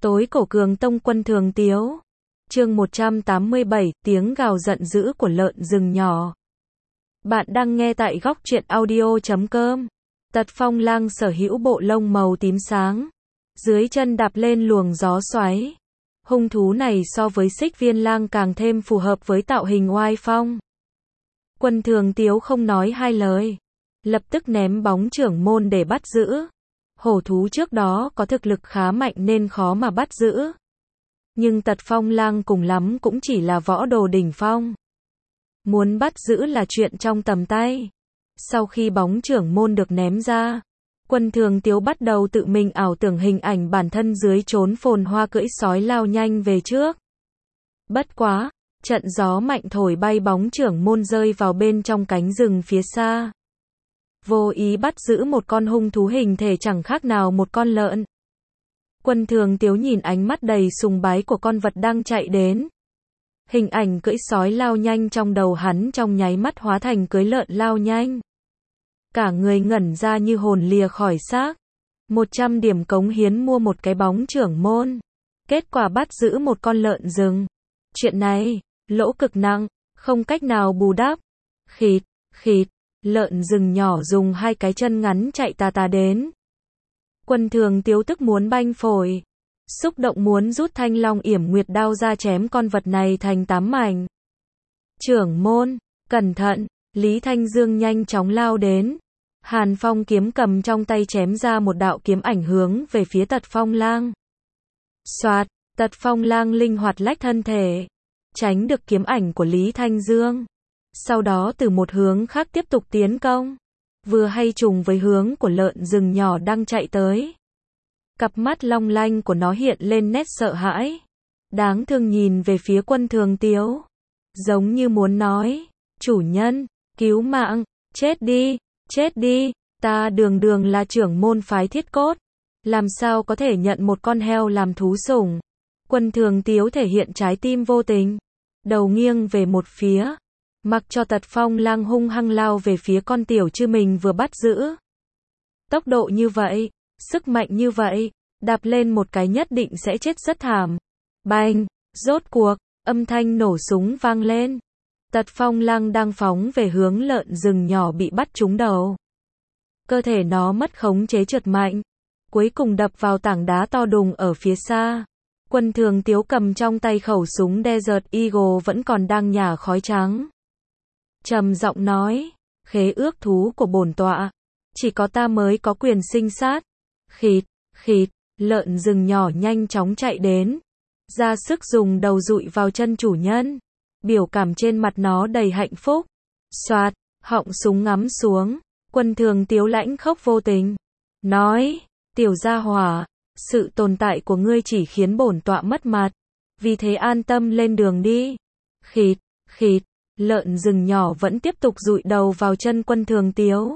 Tối cổ Cường Tông Quân Thường Tiếu. Chương 187, tiếng gào giận dữ của lợn rừng nhỏ. Bạn đang nghe tại góc truyện audio.com. Tật Phong Lang sở hữu bộ lông màu tím sáng, dưới chân đạp lên luồng gió xoáy. Hung thú này so với Xích Viên Lang càng thêm phù hợp với tạo hình oai phong. Quân Thường Tiếu không nói hai lời, lập tức ném bóng trưởng môn để bắt giữ. Hổ thú trước đó có thực lực khá mạnh nên khó mà bắt giữ. Nhưng Tật Phong Lang cùng lắm cũng chỉ là võ đồ đỉnh phong. Muốn bắt giữ là chuyện trong tầm tay. Sau khi bóng trưởng môn được ném ra, Quân Thường Tiếu bắt đầu tự mình ảo tưởng hình ảnh bản thân dưới trốn phồn hoa cưỡi sói lao nhanh về trước. Bất quá, trận gió mạnh thổi bay bóng trưởng môn rơi vào bên trong cánh rừng phía xa. Vô ý bắt giữ một con hung thú hình thể chẳng khác nào một con lợn. Quân Thường Tiếu nhìn ánh mắt đầy sùng bái của con vật đang chạy đến. Hình ảnh cưỡi sói lao nhanh trong đầu hắn trong nháy mắt hóa thành cưỡi lợn lao nhanh. Cả người ngẩn ra như hồn lìa khỏi xác. 100 điểm cống hiến mua một cái bóng trưởng môn. Kết quả bắt giữ một con lợn rừng. Chuyện này, lỗ cực nặng, không cách nào bù đắp. Khịt, khịt, lợn rừng nhỏ dùng hai cái chân ngắn chạy tà tà đến. Quân Thường Tiếu tức muốn banh phổi. Xúc động muốn rút Thanh Long Yểm Nguyệt đao ra chém con vật này thành 8 mảnh. Trưởng môn, cẩn thận, Lý Thanh Dương nhanh chóng lao đến. Hàn Phong kiếm cầm trong tay chém ra một đạo kiếm ảnh hướng về phía Tật Phong Lang. Soạt, Tật Phong Lang linh hoạt lách thân thể, tránh được kiếm ảnh của Lý Thanh Dương. Sau đó từ một hướng khác tiếp tục tiến công, vừa hay trùng với hướng của lợn rừng nhỏ đang chạy tới. Cặp mắt long lanh của nó hiện lên nét sợ hãi, đáng thương nhìn về phía Quân Thường Tiếu, giống như muốn nói, chủ nhân, cứu mạng, chết đi, ta đường đường là trưởng môn phái Thiết Cốt, làm sao có thể nhận một con heo làm thú sủng. Quân Thường Tiếu thể hiện trái tim vô tình, đầu nghiêng về một phía, mặc cho Tật Phong Lang hung hăng lao về phía con tiểu chư mình vừa bắt giữ. Tốc độ như vậy, sức mạnh như vậy, đạp lên một cái nhất định sẽ chết rất thảm. Bành, rốt cuộc, âm thanh nổ súng vang lên. Tật Phong Lang đang phóng về hướng lợn rừng nhỏ bị bắt trúng đầu. Cơ thể nó mất khống chế trượt mạnh, cuối cùng đập vào tảng đá to đùng ở phía xa. Quân Thường Tiếu cầm trong tay khẩu súng Desert Eagle vẫn còn đang nhả khói trắng. Trầm giọng nói, khế ước thú của bổn tọa, chỉ có ta mới có quyền sinh sát. Khịt, khịt, lợn rừng nhỏ nhanh chóng chạy đến, ra sức dùng đầu dụi vào chân chủ nhân. Biểu cảm trên mặt nó đầy hạnh phúc. Soạt, họng súng ngắm xuống, Quân Thường Tiếu lãnh khốc vô tình, nói, tiểu gia hỏa, sự tồn tại của ngươi chỉ khiến bổn tọa mất mặt, vì thế an tâm lên đường đi. Khịt, khịt, lợn rừng nhỏ vẫn tiếp tục dụi đầu vào chân Quân Thường Tiếu.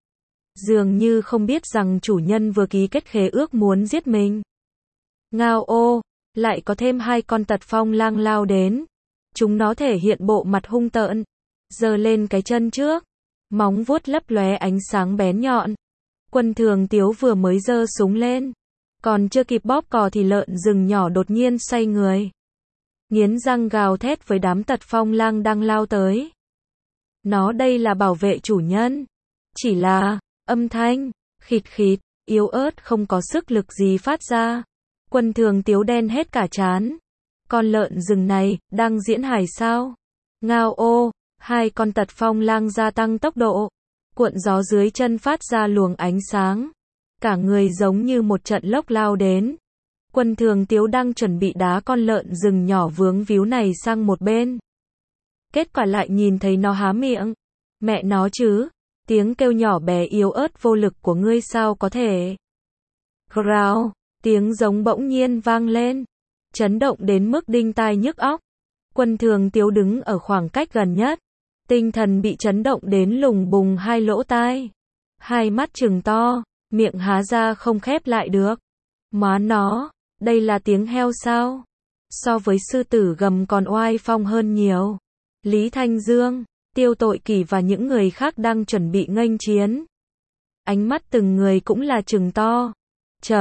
Dường như không biết rằng chủ nhân vừa ký kết khế ước muốn giết mình. Ngao ô, lại có thêm hai con Tật Phong Lang lao đến. Chúng nó thể hiện bộ mặt hung tợn, giơ lên cái chân trước, móng vuốt lấp lóe ánh sáng bén nhọn. Quân Thường Tiếu vừa mới giơ súng lên, còn chưa kịp bóp cò thì lợn rừng nhỏ đột nhiên xoay người, nghiến răng gào thét với đám Tật Phong Lang đang lao tới. Nó đây là bảo vệ chủ nhân, chỉ là âm thanh khịt khịt, yếu ớt không có sức lực gì phát ra. Quân Thường Tiếu đen hết cả trán. Con lợn rừng này, đang diễn hài sao? Ngao ô, hai con Tật Phong Lang gia tăng tốc độ. Cuộn gió dưới chân phát ra luồng ánh sáng. Cả người giống như một trận lốc lao đến. Quân Thường Tiếu đang chuẩn bị đá con lợn rừng nhỏ vướng víu này sang một bên. Kết quả lại nhìn thấy nó há miệng. Mẹ nó chứ, tiếng kêu nhỏ bé yếu ớt vô lực của ngươi sao có thể. Growl, tiếng giống bỗng nhiên vang lên, chấn động đến mức đinh tai nhức óc. Quân Thường Tiếu đứng ở khoảng cách gần nhất, tinh thần bị chấn động đến lùng bùng hai lỗ tai, hai mắt trừng to, miệng há ra không khép lại được. Má nó, đây là tiếng heo sao? So với sư tử gầm còn oai phong hơn nhiều. Lý Thanh Dương, Tiêu Tội Kỷ và những người khác đang chuẩn bị nghênh chiến. Ánh mắt từng người cũng là trừng to.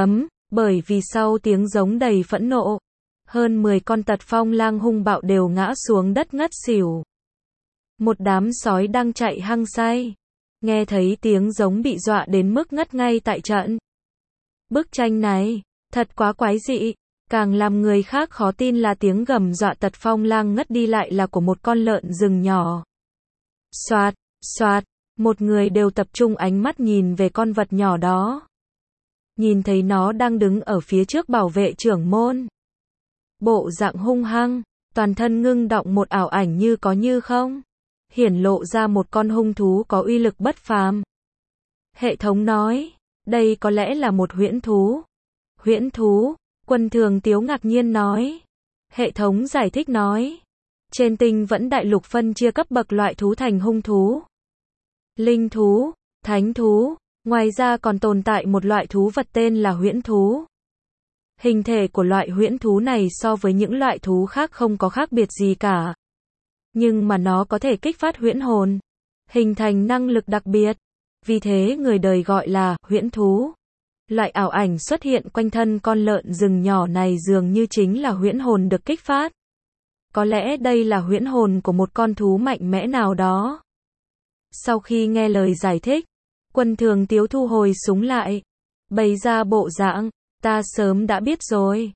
Bởi vì sau tiếng giống đầy phẫn nộ, hơn 10 con tật phong lang hung bạo đều ngã xuống đất ngất xỉu. Một đám sói đang chạy hăng say, nghe thấy tiếng giống bị dọa đến mức ngất ngay tại trận. Bức tranh này, thật quá quái dị, càng làm người khác khó tin là tiếng gầm dọa tật phong lang ngất đi lại là của một con lợn rừng nhỏ. Xoạt, xoạt, một người đều tập trung ánh mắt nhìn về con vật nhỏ đó. Nhìn thấy nó đang đứng ở phía trước bảo vệ trưởng môn. Bộ dạng hung hăng, toàn thân ngưng động một ảo ảnh như có như không, hiển lộ ra một con hung thú có uy lực bất phàm. Hệ thống nói, đây có lẽ là một huyễn thú. Huyễn thú, Quân Thường Tiếu ngạc nhiên nói. Hệ thống giải thích nói, trên tinh vẫn đại lục phân chia cấp bậc loại thú thành hung thú, linh thú, thánh thú, ngoài ra còn tồn tại một loại thú vật tên là huyễn thú. Hình thể của loại huyễn thú này so với những loại thú khác không có khác biệt gì cả. Nhưng mà nó có thể kích phát huyễn hồn, hình thành năng lực đặc biệt. Vì thế người đời gọi là huyễn thú. Loại ảo ảnh xuất hiện quanh thân con lợn rừng nhỏ này dường như chính là huyễn hồn được kích phát. Có lẽ đây là huyễn hồn của một con thú mạnh mẽ nào đó. Sau khi nghe lời giải thích, Quân Thường Tiếu thu hồi súng lại, bày ra bộ dạng, ta sớm đã biết rồi.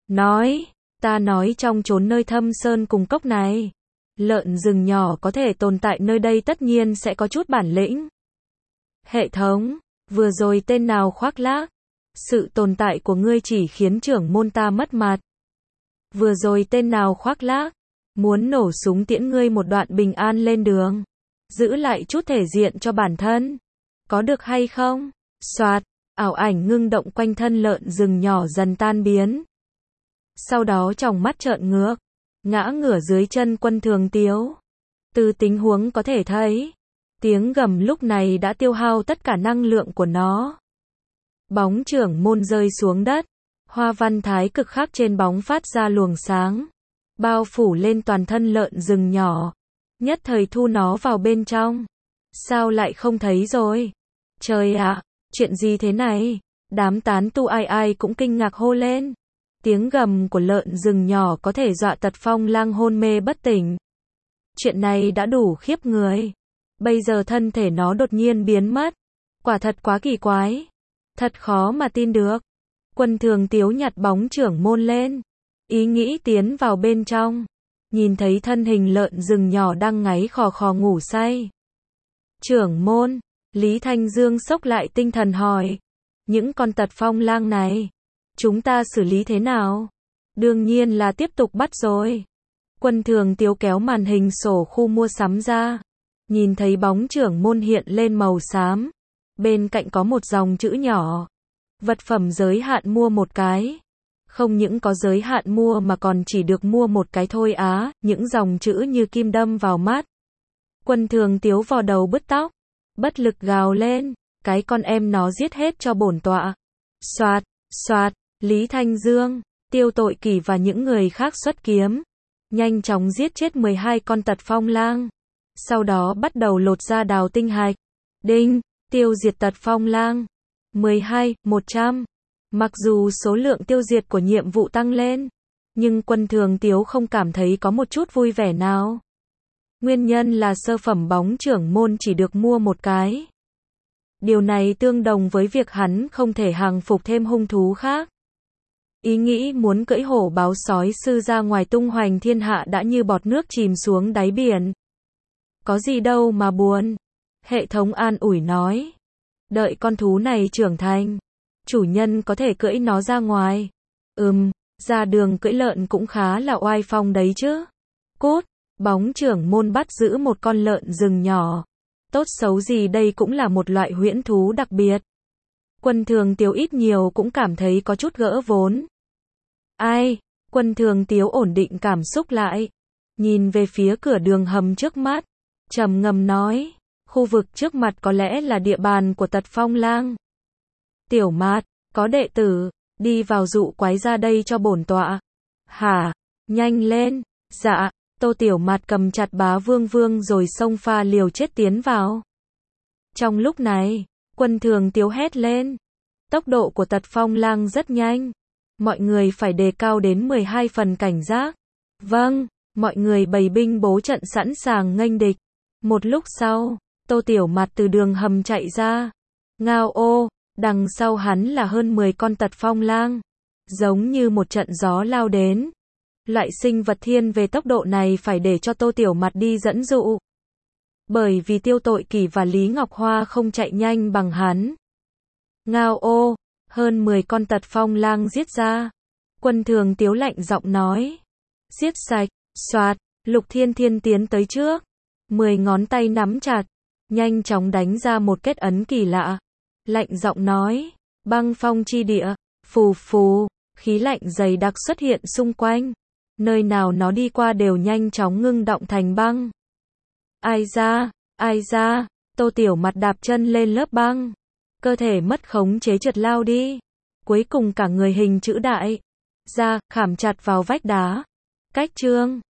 Ta nói trong chốn nơi thâm sơn cùng cốc này, lợn rừng nhỏ có thể tồn tại nơi đây tất nhiên sẽ có chút bản lĩnh. Hệ thống, vừa rồi tên nào khoác lác, sự tồn tại của ngươi chỉ khiến trưởng môn ta mất mặt. Vừa rồi tên nào khoác lác, muốn nổ súng tiễn ngươi một đoạn bình an lên đường, giữ lại chút thể diện cho bản thân, có được hay không? Soạt, ảo ảnh ngưng động quanh thân lợn rừng nhỏ dần tan biến. Sau đó tròng mắt trợn ngược, ngã ngửa dưới chân Quân Thường Tiếu. Từ tình huống có thể thấy, tiếng gầm lúc này đã tiêu hao tất cả năng lượng của nó. Bóng trưởng môn rơi xuống đất, hoa văn thái cực khắc trên bóng phát ra luồng sáng, bao phủ lên toàn thân lợn rừng nhỏ, nhất thời thu nó vào bên trong. Sao lại không thấy rồi? Trời ạ, chuyện gì thế này? Đám tán tu ai ai cũng kinh ngạc hô lên. Tiếng gầm của lợn rừng nhỏ có thể dọa tật phong lang hôn mê bất tỉnh. Chuyện này đã đủ khiếp người. Bây giờ thân thể nó đột nhiên biến mất. Quả thật quá kỳ quái. Thật khó mà tin được. Quân Thường Tiếu nhặt bóng trưởng môn lên, ý nghĩ tiến vào bên trong. Nhìn thấy thân hình lợn rừng nhỏ đang ngáy khò khò ngủ say. Trưởng môn, Lý Thanh Dương xốc lại tinh thần hỏi. Những con tật phong lang này, chúng ta xử lý thế nào? Đương nhiên là tiếp tục bắt rồi. Quân Thường Tiếu kéo màn hình sổ khu mua sắm ra. Nhìn thấy bóng trưởng môn hiện lên màu xám. Bên cạnh có một dòng chữ nhỏ. Vật phẩm giới hạn mua một cái. Không những có giới hạn mua mà còn chỉ được mua một cái thôi á. Những dòng chữ như kim đâm vào mắt. Quân Thường Tiếu vò đầu bứt tóc, bất lực gào lên. Cái con em nó giết hết cho bổn tọa. Soạt, soạt, Lý Thanh Dương, Tiêu Tội Kỷ và những người khác xuất kiếm. Nhanh chóng giết chết 12 con tật phong lang. Sau đó bắt đầu lột ra đào tinh hạch. Đinh, tiêu diệt tật phong lang. 12, 100. Mặc dù số lượng tiêu diệt của nhiệm vụ tăng lên, nhưng Quân Thường Tiếu không cảm thấy có một chút vui vẻ nào. Nguyên nhân là sơ phẩm bóng trưởng môn chỉ được mua một cái. Điều này tương đồng với việc hắn không thể hàng phục thêm hung thú khác. Ý nghĩ muốn cưỡi hổ báo sói sư ra ngoài tung hoành thiên hạ đã như bọt nước chìm xuống đáy biển. Có gì đâu mà buồn. Hệ thống an ủi nói. Đợi con thú này trưởng thành, chủ nhân có thể cưỡi nó ra ngoài. Ra đường cưỡi lợn cũng khá là oai phong đấy chứ. Cút, bóng trưởng môn bắt giữ một con lợn rừng nhỏ. Tốt xấu gì đây cũng là một loại huyễn thú đặc biệt. Quân Thường Tiếu ít nhiều cũng cảm thấy có chút gỡ vốn. Ai? Quân Thường Tiếu ổn định cảm xúc lại. Nhìn về phía cửa đường hầm trước mắt. Trầm ngâm nói. Khu vực trước mặt có lẽ là địa bàn của tật phong lang. Tiểu Mạt, có đệ tử, đi vào dụ quái ra đây cho bổn tọa. Hả? Nhanh lên. Dạ. Tô Tiểu Mạt cầm chặt Bá Vương Vương rồi xông pha liều chết tiến vào. Trong lúc này, Quân Thường Tiếu hét lên. Tốc độ của Tật Phong Lang rất nhanh. Mọi người phải đề cao đến 12 phần cảnh giác. Vâng, mọi người bày binh bố trận sẵn sàng nghênh địch. Một lúc sau, Tô Tiểu Mạt từ đường hầm chạy ra. Ngao ô, đằng sau hắn là hơn 10 con Tật Phong Lang. Giống như một trận gió lao đến. Loại sinh vật thiên về tốc độ này phải để cho Tô Tiểu Mạt đi dẫn dụ. Bởi vì Tiêu Tội Kỷ và Lý Ngọc Hoa không chạy nhanh bằng hắn. Ngao ô, hơn 10 con Tật Phong Lang giết ra. Quân Thường Tiếu lạnh giọng nói. Giết sạch, xoạt, Lục Thiên Thiên tiến tới trước. 10 ngón tay nắm chặt, nhanh chóng đánh ra một kết ấn kỳ lạ. Lạnh giọng nói, băng phong chi địa, phù phù, khí lạnh dày đặc xuất hiện xung quanh. Nơi nào nó đi qua đều nhanh chóng ngưng động thành băng. Ai ra, Tô Tiểu Mạt đạp chân lên lớp băng. Cơ thể mất khống chế trượt lao đi. Cuối cùng cả người hình chữ đại. Ra, khảm chặt vào vách đá. Cách chương